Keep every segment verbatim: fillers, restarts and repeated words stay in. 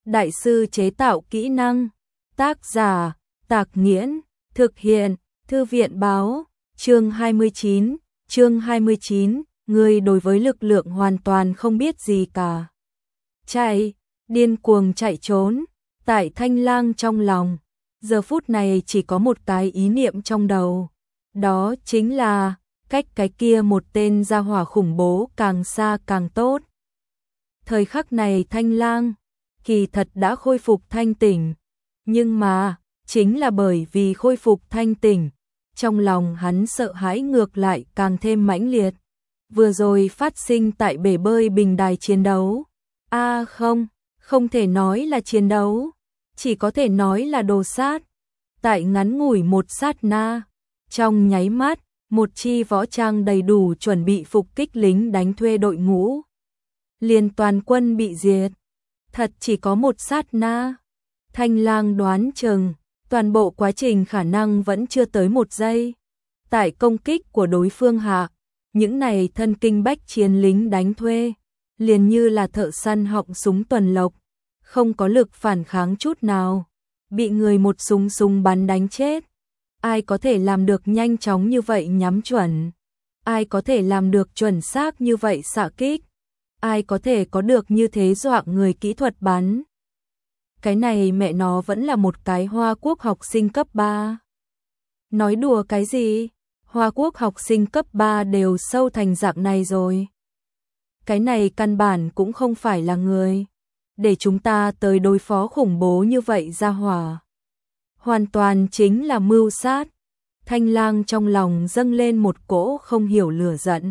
đại sư chế tạo kỹ năng. Tác giả, Tạc Nghiễn, thực hiện, Thư viện báo, chương hai mươi chín, chương hai mươi chín, người đối với lực lượng hoàn toàn không biết gì cả. Chạy, điên cuồng chạy trốn, tại Thanh Lang trong lòng, giờ phút này chỉ có một cái ý niệm trong đầu, đó chính là cách cái kia một tên gia hỏa khủng bố càng xa càng tốt. Thời khắc này Thanh Lang kỳ thật đã khôi phục thanh tỉnh, nhưng mà chính là bởi vì khôi phục thanh tỉnh, trong lòng hắn sợ hãi ngược lại càng thêm mãnh liệt. Vừa rồi phát sinh tại bể bơi bình đài chiến đấu. A à không, không thể nói là chiến đấu, chỉ có thể nói là đồ sát. Tại ngắn ngủi một sát na, trong nháy mắt, một chi võ trang đầy đủ chuẩn bị phục kích lính đánh thuê đội ngũ liền toàn quân bị diệt. Thật chỉ có một sát na. Thanh Lang đoán chừng toàn bộ quá trình khả năng vẫn chưa tới một giây. Tại công kích của đối phương hạ, những này thân kinh bách chiến lính đánh thuê liền như là thợ săn họng súng tuần lộc, không có lực phản kháng chút nào, bị người một súng súng bắn đánh chết. Ai có thể làm được nhanh chóng như vậy nhắm chuẩn? Ai có thể làm được chuẩn xác như vậy xạ kích? Ai có thể có được như thế dọa người kỹ thuật bắn? Cái này mẹ nó vẫn là một cái Hoa Quốc học sinh cấp ba. Nói đùa cái gì? Hoa Quốc học sinh cấp ba đều sâu thành dạng này rồi. Cái này căn bản cũng không phải là người để chúng ta tới đối phó khủng bố như vậy ra hỏa. Hoàn toàn chính là mưu sát. Thanh Lang trong lòng dâng lên một cỗ không hiểu lửa giận.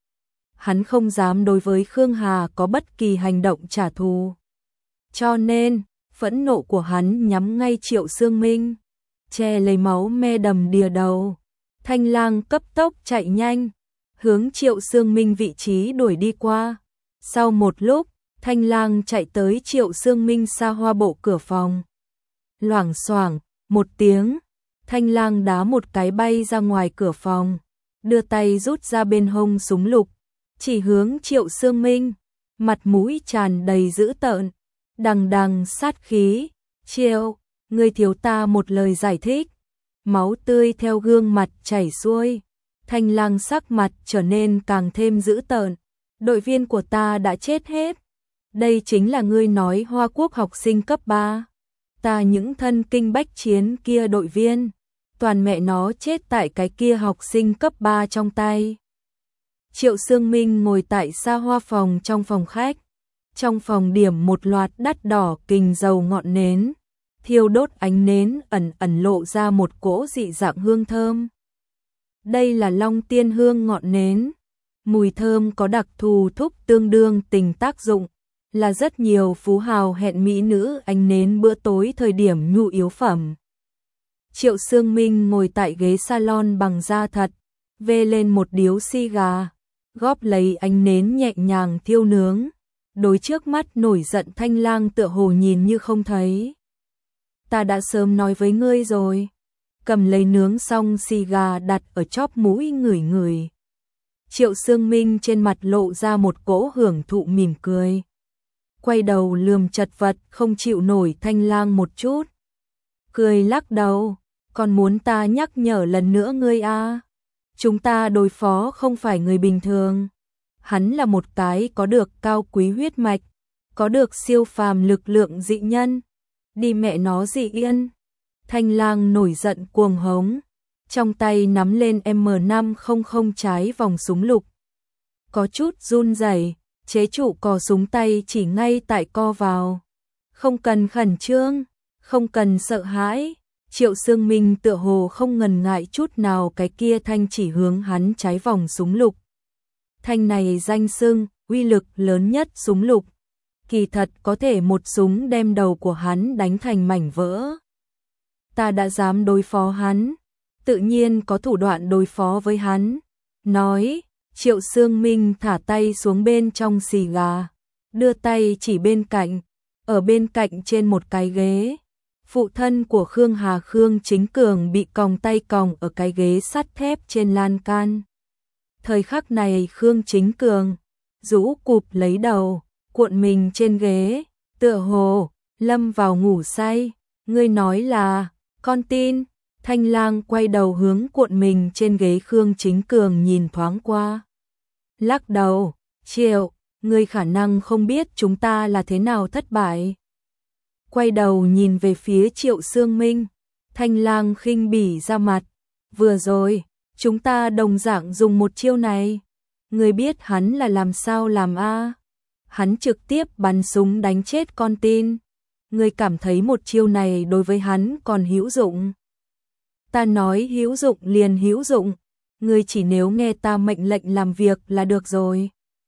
Hắn không dám đối với Khương Hà có bất kỳ hành động trả thù. Cho nên, phẫn nộ của hắn nhắm ngay Triệu Xương Minh, che lấy máu me đầm đìa đầu. Thanh Lang cấp tốc chạy nhanh, hướng Triệu Xương Minh vị trí đuổi đi qua. Sau một lúc, Thanh Lang chạy tới Triệu Xương Minh xa hoa bộ cửa phòng. Loảng xoảng, một tiếng, Thanh Lang đá một cái bay ra ngoài cửa phòng, đưa tay rút ra bên hông súng lục, chỉ hướng Triệu Xương Minh, mặt mũi tràn đầy dữ tợn, đằng đằng sát khí. Triệu, ngươi thiếu ta một lời giải thích. Máu tươi theo gương mặt chảy xuôi, Thanh Lang sắc mặt trở nên càng thêm dữ tợn. Đội viên của ta đã chết hết. Đây chính là ngươi nói Hoa Quốc học sinh cấp ba. Ta những thân kinh bách chiến kia đội viên, toàn mẹ nó chết tại cái kia học sinh cấp ba trong tay. Triệu Xương Minh ngồi tại xa hoa phòng trong phòng khách. Trong phòng điểm một loạt đắt đỏ kình dầu ngọn nến, thiêu đốt ánh nến ẩn ẩn lộ ra một cỗ dị dạng hương thơm. Đây là Long Tiên hương ngọn nến, mùi thơm có đặc thù thúc tương đương tình tác dụng, là rất nhiều phú hào hẹn mỹ nữ ánh nến bữa tối thời điểm nhu yếu phẩm. Triệu Xương Minh ngồi tại ghế salon bằng da thật, vê lên một điếu xì gà, góp lấy ánh nến nhẹ nhàng thiêu nướng. Đối trước mắt nổi giận Thanh Lang tựa hồ nhìn như không thấy. Ta đã sớm nói với ngươi rồi. Cầm lấy nướng xong xì gà đặt ở chóp mũi ngửi ngửi. Triệu Xương Minh trên mặt lộ ra một cỗ hưởng thụ mỉm cười. Quay đầu lườm chật vật không chịu nổi Thanh Lang một chút. Cười lắc đầu, còn muốn ta nhắc nhở lần nữa ngươi à? Chúng ta đối phó không phải người bình thường. Hắn là một cái có được cao quý huyết mạch, có được siêu phàm lực lượng dị nhân. Đi mẹ nó dị yên. Thanh Lang nổi giận cuồng hống, trong tay nắm lên M năm không không trái vòng súng lục. Có chút run rẩy, chế trụ cò súng tay chỉ ngay tại co vào. Không cần khẩn trương, không cần sợ hãi. Triệu Xương Minh tựa hồ không ngần ngại chút nào cái kia thanh chỉ hướng hắn trái vòng súng lục. Thanh này danh xưng, uy lực lớn nhất súng lục. Kỳ thật có thể một súng đem đầu của hắn đánh thành mảnh vỡ. Ta đã dám đối phó hắn, tự nhiên có thủ đoạn đối phó với hắn. Nói, Triệu Xương Minh thả tay xuống bên trong xì gà, đưa tay chỉ bên cạnh, ở bên cạnh trên một cái ghế. Phụ thân của Khương Hà Khương Chính Cường bị còng tay còng ở cái ghế sắt thép trên lan can. Thời khắc này Khương Chính Cường rũ cụp lấy đầu, cuộn mình trên ghế, tựa hồ lâm vào ngủ say. Ngươi nói là, con tin. Thanh Lang quay đầu hướng cuộn mình trên ghế Khương Chính Cường nhìn thoáng qua. Lắc đầu, Triệu, ngươi khả năng không biết chúng ta là thế nào thất bại. Quay đầu nhìn về phía Triệu Sương Minh, Thanh Lang khinh bỉ ra mặt. Vừa rồi, chúng ta đồng dạng dùng một chiêu này. Ngươi biết hắn là làm sao làm a? Hắn trực tiếp bắn súng đánh chết con tin. Ngươi cảm thấy một chiêu này đối với hắn còn hữu dụng? Ta nói hữu dụng liền hữu dụng, ngươi chỉ nếu nghe ta mệnh lệnh làm việc là được rồi.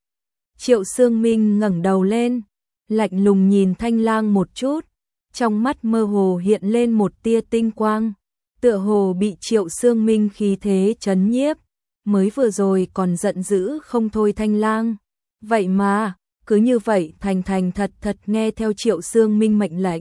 Triệu Sương Minh ngẩng đầu lên, lạnh lùng nhìn Thanh Lang một chút, trong mắt mơ hồ hiện lên một tia tinh quang, tựa hồ bị Triệu Sương Minh khí thế chấn nhiếp, mới vừa rồi còn giận dữ không thôi Thanh Lang. Vậy mà, cứ như vậy thành thành thật thật nghe theo Triệu Sương Minh mệnh lệnh.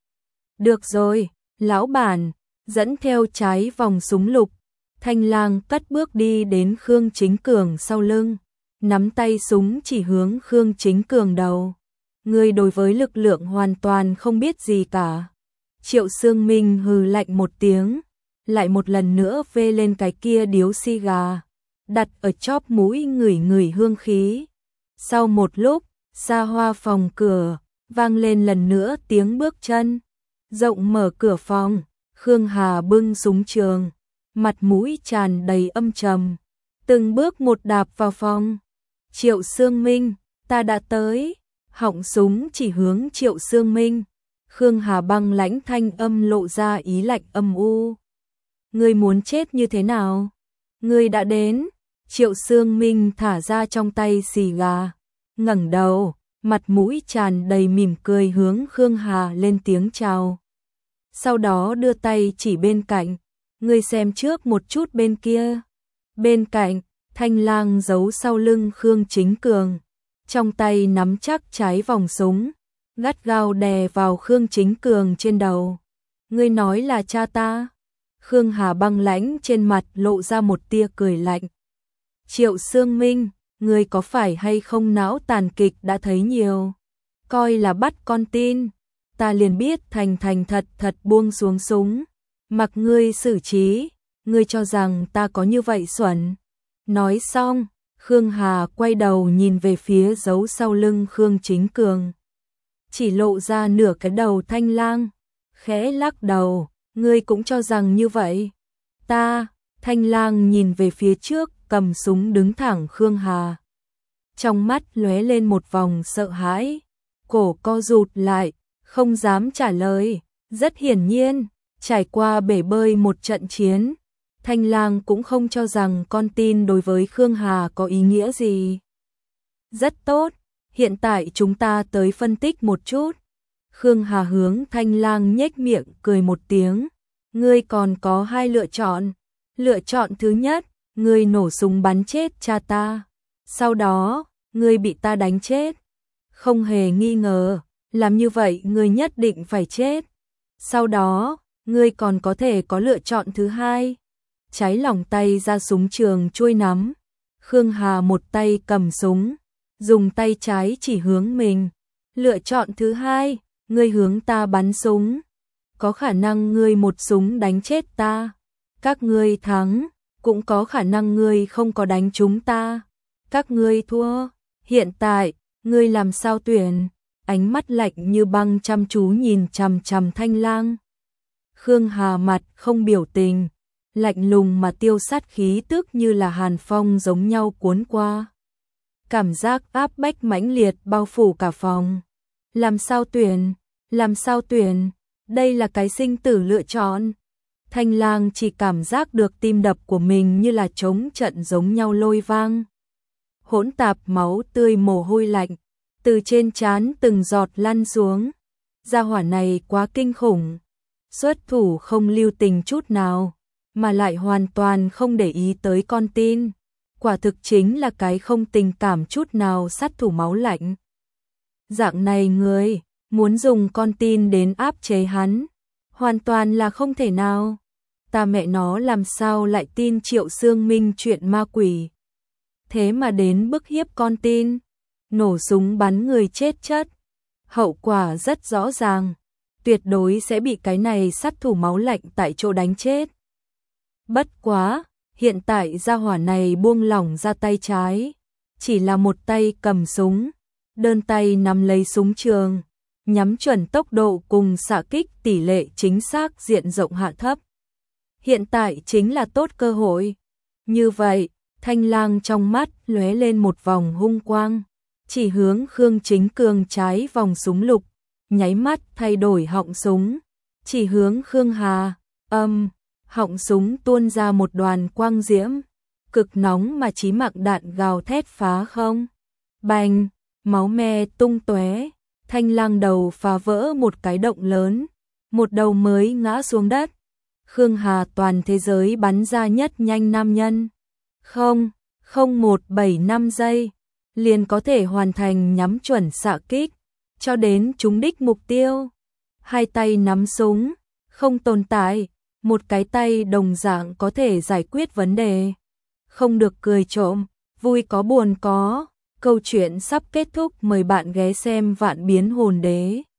Được rồi, lão bản, dẫn theo trái vòng súng lục, Thanh Lang cất bước đi đến Khương Chính Cường sau lưng, nắm tay súng chỉ hướng Khương Chính Cường đầu. Ngươi đối với lực lượng hoàn toàn không biết gì cả. Triệu Sương Minh hừ lạnh một tiếng, lại một lần nữa vê lên cái kia điếu xì gà, đặt ở chóp mũi ngửi ngửi hương khí. Sau một lúc, xa hoa phòng cửa, vang lên lần nữa tiếng bước chân. Rộng mở cửa phòng, Khương Hà bưng súng trường, mặt mũi tràn đầy âm trầm, từng bước một đạp vào phòng. Triệu Sương Minh, ta đã tới. Họng súng chỉ hướng Triệu Sương Minh. Khương Hà băng lãnh thanh âm lộ ra ý lạnh âm u. Ngươi muốn chết như thế nào? Ngươi đã đến. Triệu Sương Minh thả ra trong tay xì gà, ngẩng đầu, mặt mũi tràn đầy mỉm cười hướng Khương Hà lên tiếng chào. Sau đó đưa tay chỉ bên cạnh, ngươi xem trước một chút bên kia. Bên cạnh, Thanh Lang giấu sau lưng Khương Chính Cường, trong tay nắm chắc trái vòng súng, gắt gao đè vào Khương Chính Cường trên đầu. Ngươi nói là cha ta? Khương Hà băng lãnh trên mặt lộ ra một tia cười lạnh. Triệu Sương Minh, ngươi có phải hay không não tàn kịch đã thấy nhiều, coi là bắt con tin, ta liền biết thành thành thật thật buông xuống súng, mặc ngươi xử trí, ngươi cho rằng ta có như vậy xuẩn. Nói xong, Khương Hà quay đầu nhìn về phía giấu sau lưng Khương Chính Cường, chỉ lộ ra nửa cái đầu Thanh Lang, khẽ lắc đầu, ngươi cũng cho rằng như vậy. Ta, Thanh Lang nhìn về phía trước, cầm súng đứng thẳng Khương Hà. Trong mắt lóe lên một vòng sợ hãi, cổ co rụt lại, không dám trả lời. Rất hiển nhiên, trải qua bể bơi một trận chiến, Thanh Lang cũng không cho rằng con tin đối với Khương Hà có ý nghĩa gì. Rất tốt, hiện tại chúng ta tới phân tích một chút. Khương Hà hướng Thanh Lang nhếch miệng cười một tiếng. Ngươi còn có hai lựa chọn. Lựa chọn thứ nhất, ngươi nổ súng bắn chết cha ta. Sau đó, ngươi bị ta đánh chết. Không hề nghi ngờ, làm như vậy ngươi nhất định phải chết. Sau đó, ngươi còn có thể có lựa chọn thứ hai. Trái lòng tay ra súng trường chuôi nắm. Khương Hà một tay cầm súng, dùng tay trái chỉ hướng mình. Lựa chọn thứ hai, ngươi hướng ta bắn súng. Có khả năng ngươi một súng đánh chết ta. Các ngươi thắng, cũng có khả năng ngươi không có đánh trúng ta. Các ngươi thua. Hiện tại, ngươi làm sao tuyển? Ánh mắt lạnh như băng chăm chú nhìn chằm chằm Thanh Lang. Khương Hà mặt không biểu tình, lạnh lùng mà tiêu sát khí tức như là hàn phong giống nhau cuốn qua. Cảm giác áp bách mãnh liệt bao phủ cả phòng. Làm sao tuyển? Làm sao tuyển? Đây là cái sinh tử lựa chọn. Thanh Lang chỉ cảm giác được tim đập của mình như là trống trận giống nhau lôi vang. Hỗn tạp máu tươi mồ hôi lạnh, từ trên trán từng giọt lăn xuống. Gia hỏa này quá kinh khủng. Xuất thủ không lưu tình chút nào, mà lại hoàn toàn không để ý tới con tin. Quả thực chính là cái không tình cảm chút nào sát thủ máu lạnh. Dạng này người, muốn dùng con tin đến áp chế hắn, hoàn toàn là không thể nào. Ta mẹ nó làm sao lại tin Triệu Sương Minh chuyện ma quỷ. Thế mà đến bức hiếp con tin, nổ súng bắn người chết chất. hậu quả rất rõ ràng, tuyệt đối sẽ bị cái này sát thủ máu lạnh tại chỗ đánh chết. Bất quá, hiện tại gia hỏa này buông lỏng ra tay trái, chỉ là một tay cầm súng, đơn tay nắm lấy súng trường, nhắm chuẩn tốc độ cùng xạ kích tỷ lệ chính xác diện rộng hạ thấp. Hiện tại chính là tốt cơ hội. Như vậy, Thanh Lang trong mắt lóe lên một vòng hung quang, chỉ hướng Khương Chính Cương trái vòng súng lục, nháy mắt thay đổi họng súng, chỉ hướng Khương Hà, âm, họng súng tuôn ra một đoàn quang diễm, cực nóng mà chí mạng đạn gào thét phá không. Bành, máu me tung tóe, Thanh Lang đầu phá vỡ một cái động lớn, một đầu mới ngã xuống đất. Khương Hà toàn thế giới bắn ra nhất nhanh nam nhân. Không, không một bảy năm giây, liền có thể hoàn thành nhắm chuẩn xạ kích, cho đến trúng đích mục tiêu. Hai tay nắm súng, không tồn tại, một cái tay đồng dạng có thể giải quyết vấn đề. Không được cười trộm, vui có buồn có. Câu chuyện sắp kết thúc, mời bạn ghé xem Vạn Biến Hồn Đế.